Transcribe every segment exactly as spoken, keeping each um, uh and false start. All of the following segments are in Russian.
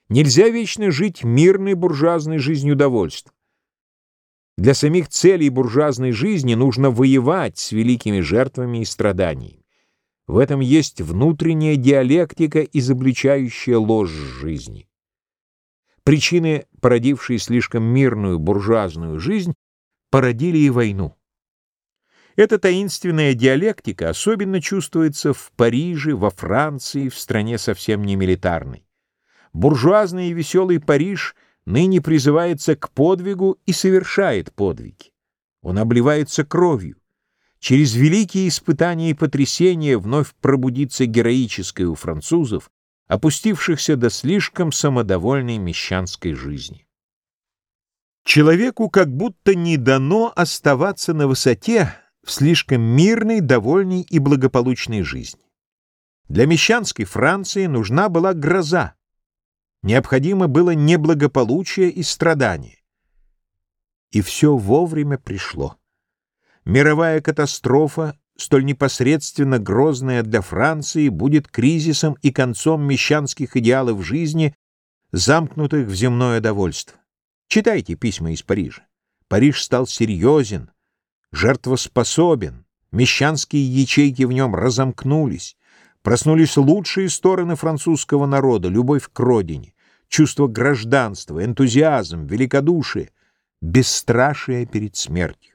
Нельзя вечно жить мирной буржуазной жизнью довольств. Для самих целей буржуазной жизни нужно воевать с великими жертвами и страданиями. В этом есть внутренняя диалектика, изобличающая ложь жизни. Причины, породившие слишком мирную буржуазную жизнь, породили и войну. Эта таинственная диалектика особенно чувствуется в Париже, во Франции, в стране совсем не милитарной. Буржуазный и веселый Париж ныне призывается к подвигу и совершает подвиги. Он обливается кровью. Через великие испытания и потрясения вновь пробудится героическое у французов, опустившихся до слишком самодовольной мещанской жизни. Человеку как будто не дано оставаться на высоте в слишком мирной, довольной и благополучной жизни. Для мещанской Франции нужна была гроза. Необходимо было неблагополучие и страдание. И все вовремя пришло. Мировая катастрофа, столь непосредственно грозная для Франции, будет кризисом и концом мещанских идеалов жизни, замкнутых в земное довольство. Читайте письма из Парижа. Париж стал серьезен, жертвоспособен, мещанские ячейки в нем разомкнулись, проснулись лучшие стороны французского народа, любовь к родине, чувство гражданства, энтузиазм, великодушие, бесстрашие перед смертью.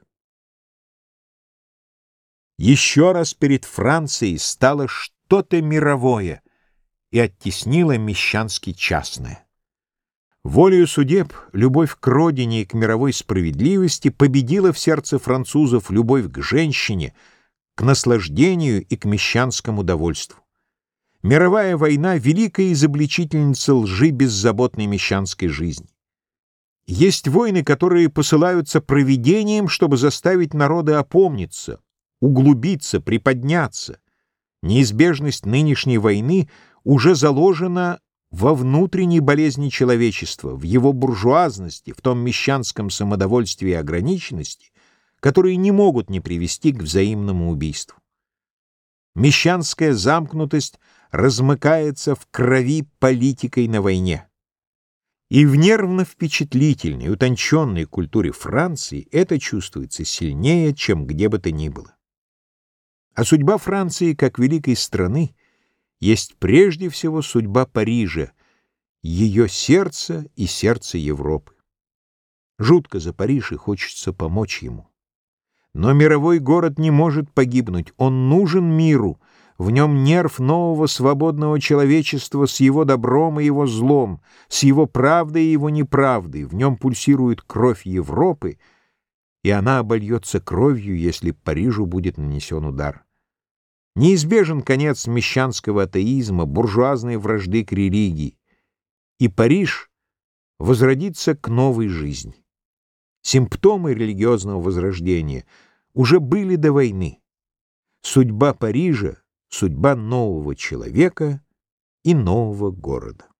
Еще раз перед Францией стало что-то мировое и оттеснило мещански частное. Волею судеб любовь к родине и к мировой справедливости победила в сердце французов любовь к женщине, к наслаждению и к мещанскому довольству. Мировая война — великая изобличительница лжи беззаботной мещанской жизни. Есть войны, которые посылаются провидением, чтобы заставить народы опомниться, углубиться, приподняться. Неизбежность нынешней войны уже заложена во внутренней болезни человечества, в его буржуазности, в том мещанском самодовольстве и ограниченности, которые не могут не привести к взаимному убийству. Мещанская замкнутость размыкается в крови политикой на войне. И в нервно-впечатлительной, утонченной культуре Франции это чувствуется сильнее, чем где бы то ни было. А судьба Франции, как великой страны, есть прежде всего судьба Парижа, ее сердце и сердце Европы. Жутко за Париж, и хочется помочь ему. Но мировой город не может погибнуть, он нужен миру, в нем нерв нового свободного человечества с его добром и его злом, с его правдой и его неправдой, в нем пульсирует кровь Европы, и она обольется кровью, если Парижу будет нанесен удар. Неизбежен конец мещанского атеизма, буржуазной вражды к религии, и Париж возродится к новой жизни. Симптомы религиозного возрождения уже были до войны. Судьба Парижа — судьба нового человека и нового города.